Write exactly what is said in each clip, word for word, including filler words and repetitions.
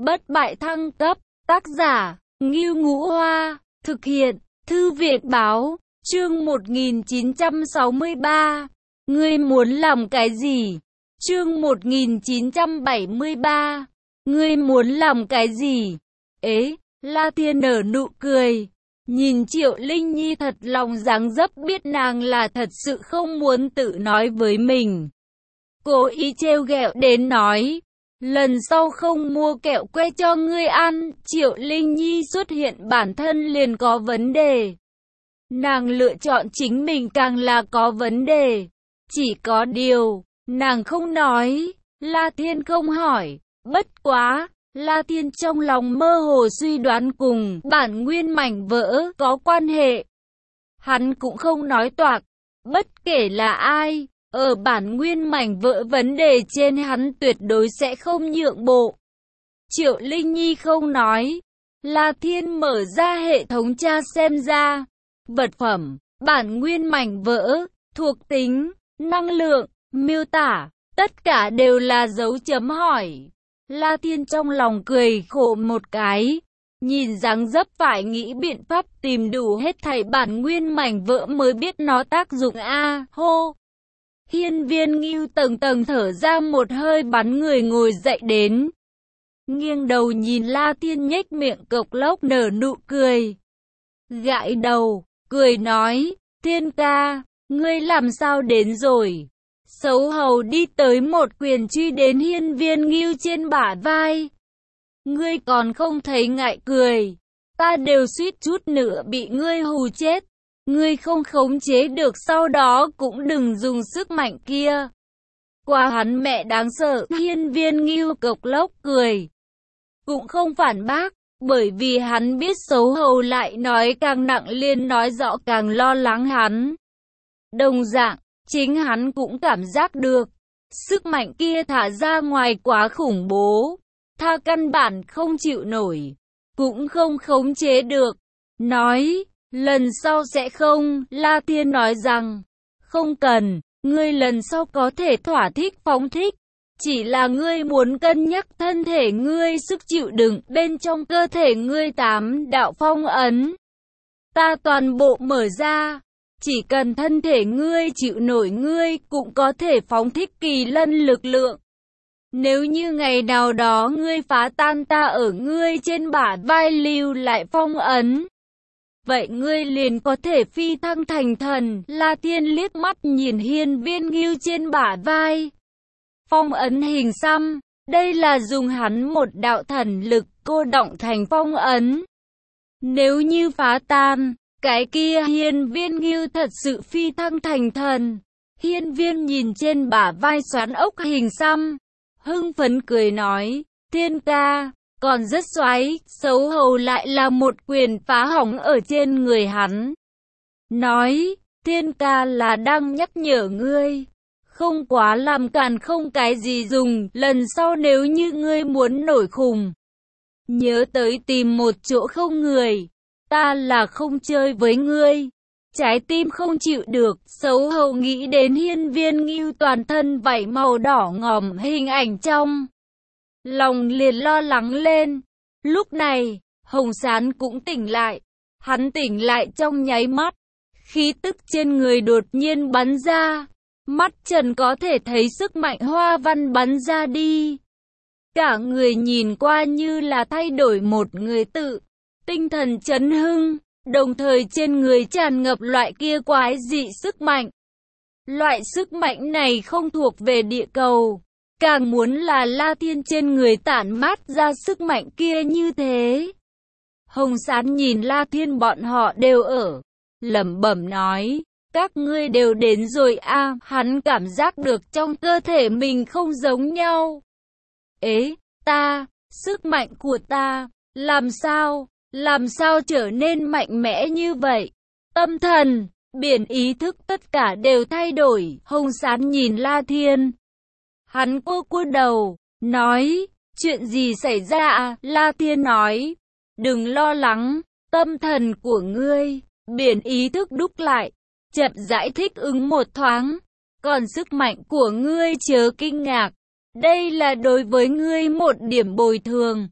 Bất bại thăng cấp, tác giả, Ngưu Ngũ Hoa, thực hiện, Thư viện báo, chương một nghìn chín trăm sáu mươi ba. Ngươi muốn làm cái gì? Chương một nghìn chín trăm bảy mươi ba. Ngươi muốn làm cái gì? Ế, La Thiên nở nụ cười. Nhìn Triệu Linh Nhi thật lòng dáng dấp biết nàng là thật sự không muốn tự nói với mình. Cố ý trêu ghẹo đến nói, lần sau không mua kẹo que cho ngươi ăn. Triệu Linh Nhi xuất hiện bản thân liền có vấn đề. Nàng lựa chọn chính mình càng là có vấn đề. Chỉ có điều, nàng không nói, La Thiên không hỏi, bất quá. La Thiên trong lòng mơ hồ suy đoán cùng bản nguyên mảnh vỡ có quan hệ. Hắn cũng không nói toạc, bất kể là ai, ở bản nguyên mảnh vỡ vấn đề trên hắn tuyệt đối sẽ không nhượng bộ. Triệu Linh Nhi không nói, La Thiên mở ra hệ thống tra xem ra, vật phẩm, bản nguyên mảnh vỡ, thuộc tính, năng lượng, miêu tả, tất cả đều là dấu chấm hỏi. La Thiên trong lòng cười khổ một cái, nhìn dáng dấp phải nghĩ biện pháp tìm đủ hết thảy bản nguyên mảnh vỡ mới biết nó tác dụng a. Hô! Hiên Viên Ngưu tầng tầng thở ra một hơi bắn người ngồi dậy đến. Nghiêng đầu nhìn La Thiên nhếch miệng cộc lốc nở nụ cười. Gãi đầu, cười nói, Thiên ca, ngươi làm sao đến rồi? Xấu hầu đi tới một quyền truy đến Hiên Viên Ngưu trên bả vai. Ngươi còn không thấy ngại cười, ta đều suýt chút nữa bị ngươi hù chết. Ngươi không khống chế được sau đó cũng đừng dùng sức mạnh kia. Qua hắn mẹ đáng sợ, Hiên Viên Ngưu cộc lốc cười. Cũng không phản bác, bởi vì hắn biết xấu hầu lại nói càng nặng liền nói rõ càng lo lắng hắn. Đồng dạng, chính hắn cũng cảm giác được, sức mạnh kia thả ra ngoài quá khủng bố, tha căn bản không chịu nổi, cũng không khống chế được. Nói, lần sau sẽ không, La Thiên nói rằng, không cần, ngươi lần sau có thể thỏa thích phóng thích, chỉ là ngươi muốn cân nhắc thân thể ngươi sức chịu đựng, bên trong cơ thể ngươi tám đạo phong ấn. Ta toàn bộ mở ra. Chỉ cần thân thể ngươi chịu nổi ngươi cũng có thể phóng thích kỳ lân lực lượng. Nếu như ngày nào đó ngươi phá tan ta ở ngươi trên bả vai lưu lại phong ấn, vậy ngươi liền có thể phi thăng thành thần. La Thiên liếc mắt nhìn Hiên Viên Ngưu trên bả vai. Phong ấn hình xăm, đây là dùng hắn một đạo thần lực cô đọng thành phong ấn. Nếu như phá tan, cái kia Hiên Viên Ngưu thật sự phi thăng thành thần. Hiên Viên nhìn trên bả vai xoắn ốc hình xăm, hưng phấn cười nói, Thiên ca, còn rất xoái. Xấu hầu lại là một quyền phá hỏng ở trên người hắn. Nói, Thiên ca là đang nhắc nhở ngươi, không quá làm càn không cái gì dùng, lần sau nếu như ngươi muốn nổi khùng, nhớ tới tìm một chỗ không người. Ta là không chơi với ngươi. Trái tim không chịu được, xấu hầu nghĩ đến Hiên Viên Ngưu toàn thân vảy màu đỏ ngòm hình ảnh trong lòng liền lo lắng lên. Lúc này, Hồng Sán cũng tỉnh lại. Hắn tỉnh lại trong nháy mắt, khí tức trên người đột nhiên bắn ra. Mắt trần có thể thấy sức mạnh hoa văn bắn ra đi. Cả người nhìn qua như là thay đổi một người tự. Tinh thần chấn hưng, đồng thời trên người tràn ngập loại kia quái dị sức mạnh. Loại sức mạnh này không thuộc về địa cầu, càng muốn là La Thiên trên người tản mát ra sức mạnh kia như thế. Hồng Sán nhìn La Thiên bọn họ đều ở, lẩm bẩm nói, các ngươi đều đến rồi a. À, hắn cảm giác được trong cơ thể mình không giống nhau. Ế, ta, sức mạnh của ta, làm sao? Làm sao trở nên mạnh mẽ như vậy? Tâm thần, biển ý thức tất cả đều thay đổi. Hồng Sán nhìn La Thiên. Hắn cua cua đầu, nói, chuyện gì xảy ra à? La Thiên nói, đừng lo lắng, tâm thần của ngươi, biển ý thức đúc lại, chậm rãi thích ứng một thoáng. Còn sức mạnh của ngươi chớ kinh ngạc, đây là đối với ngươi một điểm bồi thường.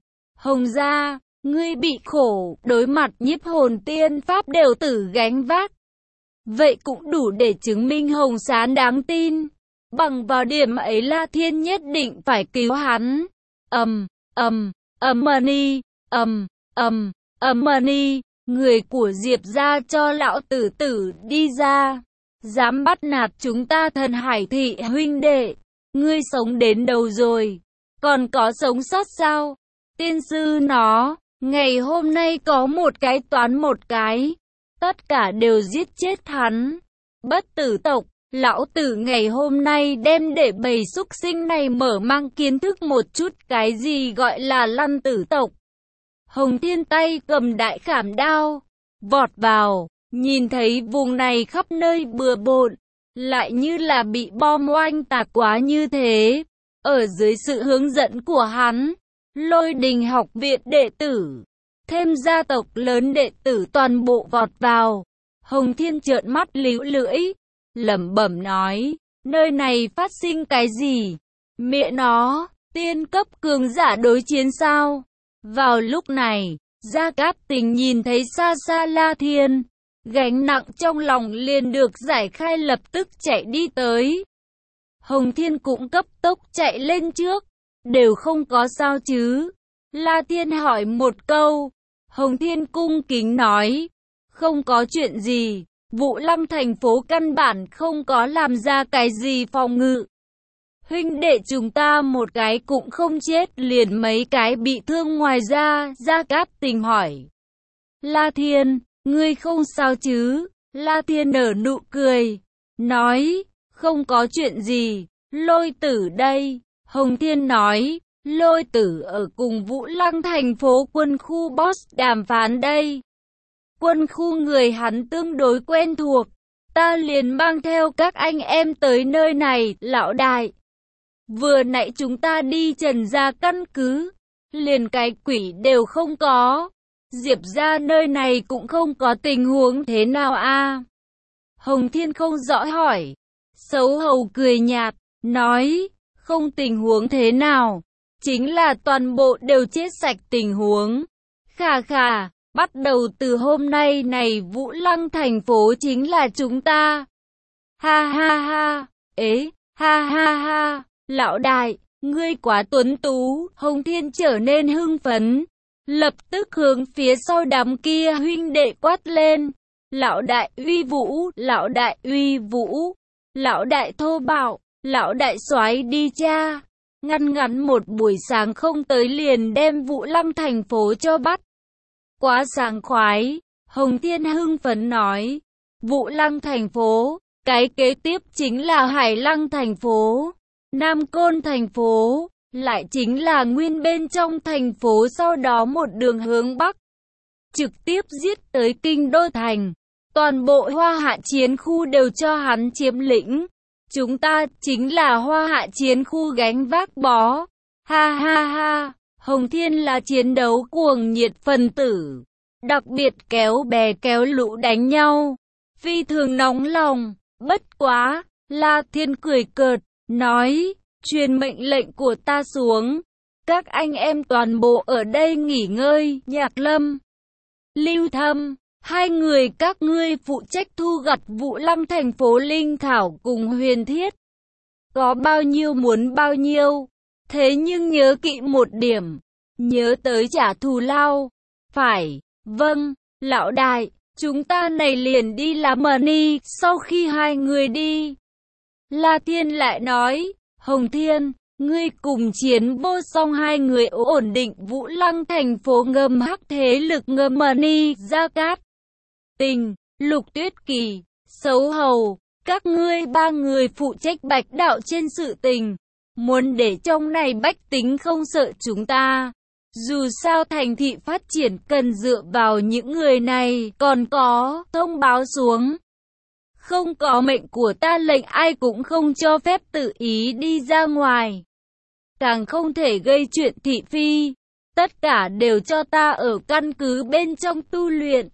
Hồng gia, ngươi bị khổ, đối mặt nhiếp hồn tiên pháp đều tử gánh vác. Vậy cũng đủ để chứng minh Hồng Sán đáng tin. Bằng vào điểm ấy La Thiên nhất định phải cứu hắn. Ầm, ầm, ầm money, ầm, ầm, ầm money, người của Diệp gia cho lão tử tử đi ra. Dám bắt nạt chúng ta Thần Hải thị huynh đệ, ngươi sống đến đâu rồi? Còn có sống sót sao? Tiên sư nó, ngày hôm nay có một cái toán một cái, tất cả đều giết chết hắn. Bất tử tộc, lão tử ngày hôm nay đem để bầy súc sinh này mở mang kiến thức một chút cái gì gọi là lăn tử tộc. Hồng Thiên tay cầm đại khảm đao, vọt vào, nhìn thấy vùng này khắp nơi bừa bộn, lại như là bị bom oanh tạc quá như thế. Ở dưới sự hướng dẫn của hắn, Lôi Đình học viện đệ tử, thêm gia tộc lớn đệ tử toàn bộ vọt vào. Hồng Thiên trợn mắt líu lưỡi, lẩm bẩm nói, nơi này phát sinh cái gì? Mẹ nó, tiên cấp cường giả đối chiến sao? Vào lúc này, Gia Cát Tình nhìn thấy xa xa La Thiên, gánh nặng trong lòng liền được giải khai, lập tức chạy đi tới. Hồng Thiên cũng cấp tốc chạy lên trước, đều không có sao chứ? La Thiên hỏi một câu. Hồng Thiên cung kính nói, không có chuyện gì, Vũ Lăng thành phố căn bản không có làm ra cái gì phòng ngự. Huynh đệ chúng ta một cái cũng không chết, liền mấy cái bị thương ngoài ra. Gia Cát Tình hỏi, La Thiên, ngươi không sao chứ? La Thiên nở nụ cười, nói, không có chuyện gì, Lôi Tử đây. Hồng Thiên nói, Lôi Tử ở cùng Vũ Lăng thành phố quân khu boss đàm phán đây. Quân khu người hắn tương đối quen thuộc, ta liền mang theo các anh em tới nơi này. Lão đại, vừa nãy chúng ta đi Trần gia căn cứ, liền cái quỷ đều không có. Diệp gia nơi này cũng không có tình huống thế nào a? Hồng Thiên không rõ hỏi. Xấu hầu cười nhạt, nói, không tình huống thế nào, chính là toàn bộ đều chết sạch tình huống. Khà khà, bắt đầu từ hôm nay này Vũ Lăng thành phố chính là chúng ta. Ha ha ha, ế, ha ha ha, lão đại, ngươi quá tuấn tú. Hồng Thiên trở nên hưng phấn, lập tức hướng phía sau đám kia huynh đệ quát lên. Lão đại uy vũ, lão đại uy vũ, lão đại thô bạo, lão đại soái đi cha. Ngăn ngắn một buổi sáng không tới liền đem Vũ Lăng thành phố cho bắt. Quá sảng khoái. Hồng Thiên hưng phấn nói, Vũ Lăng thành phố, cái kế tiếp chính là Hải Lăng thành phố, Nam Côn thành phố, lại chính là nguyên bên trong thành phố, sau đó một đường hướng Bắc, trực tiếp giết tới Kinh Đô thành. Toàn bộ Hoa Hạ chiến khu đều cho hắn chiếm lĩnh. Chúng ta chính là Hoa Hạ chiến khu gánh vác bó. Ha ha ha, Hồng Thiên là chiến đấu cuồng nhiệt phần tử, đặc biệt kéo bè kéo lũ đánh nhau, phi thường nóng lòng. Bất quá, La Thiên cười cợt, nói, truyền mệnh lệnh của ta xuống, các anh em toàn bộ ở đây nghỉ ngơi. Nhạc Lâm, Lưu Thâm, hai người các ngươi phụ trách thu gặt Vũ Lăng thành phố linh thảo cùng huyền thiết. Có bao nhiêu muốn bao nhiêu. Thế nhưng nhớ kỹ một điểm, nhớ tới trả thù lao. Phải, vâng, lão đại, chúng ta này liền đi làm money. Sau khi hai người đi, La Thiên lại nói, Hồng Thiên, ngươi cùng chiến vô song hai người ổn định Vũ Lăng thành phố, ngầm hắc thế lực ngầm money. Gia Cát Tình, Lục Tuyết Kỳ, Xấu Hầu, các ngươi ba người phụ trách bạch đạo trên sự tình. Muốn để trong này bách tính không sợ chúng ta. Dù sao thành thị phát triển cần dựa vào những người này. Còn có, thông báo xuống, không có mệnh của ta lệnh ai cũng không cho phép tự ý đi ra ngoài. Càng không thể gây chuyện thị phi. Tất cả đều cho ta ở căn cứ bên trong tu luyện.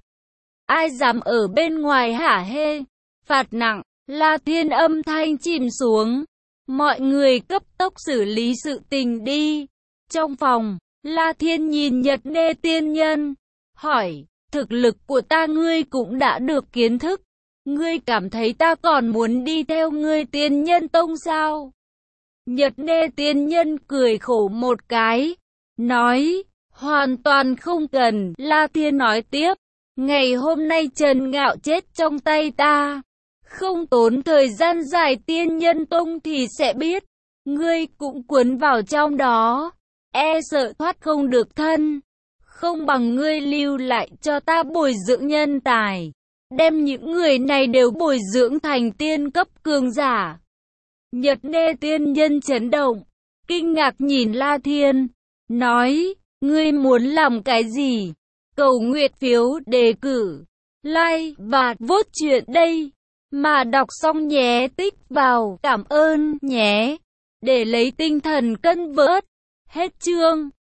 Ai dám ở bên ngoài hả hê, phạt nặng. La Thiên âm thanh chìm xuống. Mọi người cấp tốc xử lý sự tình đi. Trong phòng, La Thiên nhìn Nhật Nê tiên nhân, hỏi, thực lực của ta ngươi cũng đã được kiến thức, ngươi cảm thấy ta còn muốn đi theo ngươi tiên nhân tông sao? Nhật Nê tiên nhân cười khổ một cái, nói, hoàn toàn không cần. La Thiên nói tiếp, ngày hôm nay Trần Ngạo chết trong tay ta, không tốn thời gian dài tiên nhân tông thì sẽ biết, ngươi cũng cuốn vào trong đó, e sợ thoát không được thân, không bằng ngươi lưu lại cho ta bồi dưỡng nhân tài, đem những người này đều bồi dưỡng thành tiên cấp cường giả. Nhật Nê tiên nhân chấn động, kinh ngạc nhìn La Thiên, nói, ngươi muốn làm cái gì? Cầu nguyện phiếu đề cử, like và vote chuyện đây, mà đọc xong nhé, tích vào, cảm ơn nhé, để lấy tinh thần cân vớt. Hết chương.